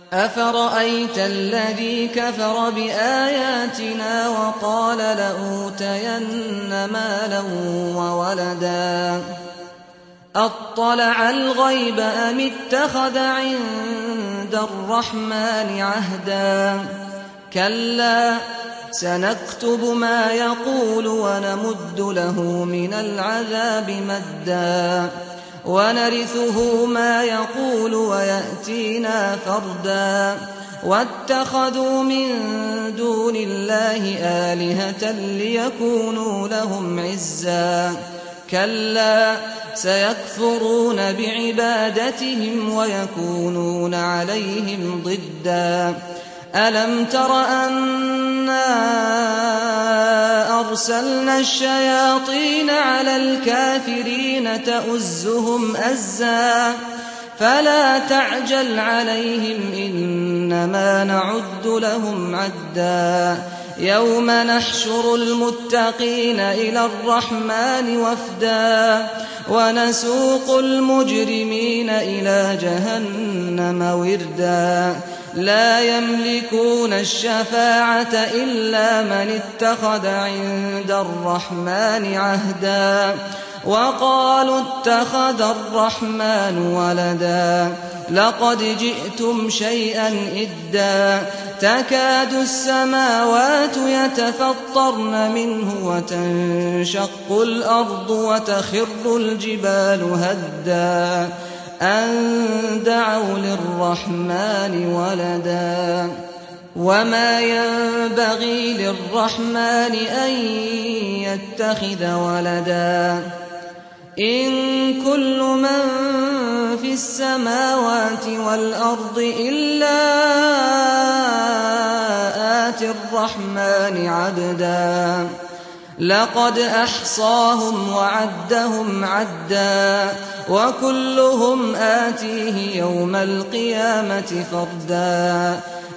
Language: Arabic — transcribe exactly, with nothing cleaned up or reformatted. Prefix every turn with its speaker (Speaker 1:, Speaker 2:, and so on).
Speaker 1: أفرأيت الذي كفر بآياتنا وقال لأوتين مالا وولدا أطلع الغيب أم اتخذ عند الرحمن عهدا كلا سنكتب ما يقول ونمد له من العذاب مدا ونرثه ما يقول ويأتينا فردا واتخذوا من دون الله آلهة ليكونوا لهم عزا كلا سيكفرون بعبادتهم ويكونون عليهم ضدا ألم تر أنا أرسلنا الشياطين على الكافرين تؤزهم أزا فلا تعجل عليهم إنما نعد لهم عدا يوم نحشر المتقين إلى الرحمن وفدا ونسوق المجرمين إلى جهنم وردا لا يملكون الشفاعة إلا من اتخذ عند الرحمن عهدا وقالوا اتخذ الرحمن ولدا لقد جئتم شيئا إدا تكاد السماوات يتفطرن منه وتنشق الأرض وتخر الجبال هدا أن دعوا للرحمن ولدا وما ينبغي للرحمن أن يتخذ ولدا إن كل من في السماوات والأرض إلا آتي الرحمن عبدا لقد أحصاهم وعدهم عدا وكلهم آتيه يوم القيامة فردا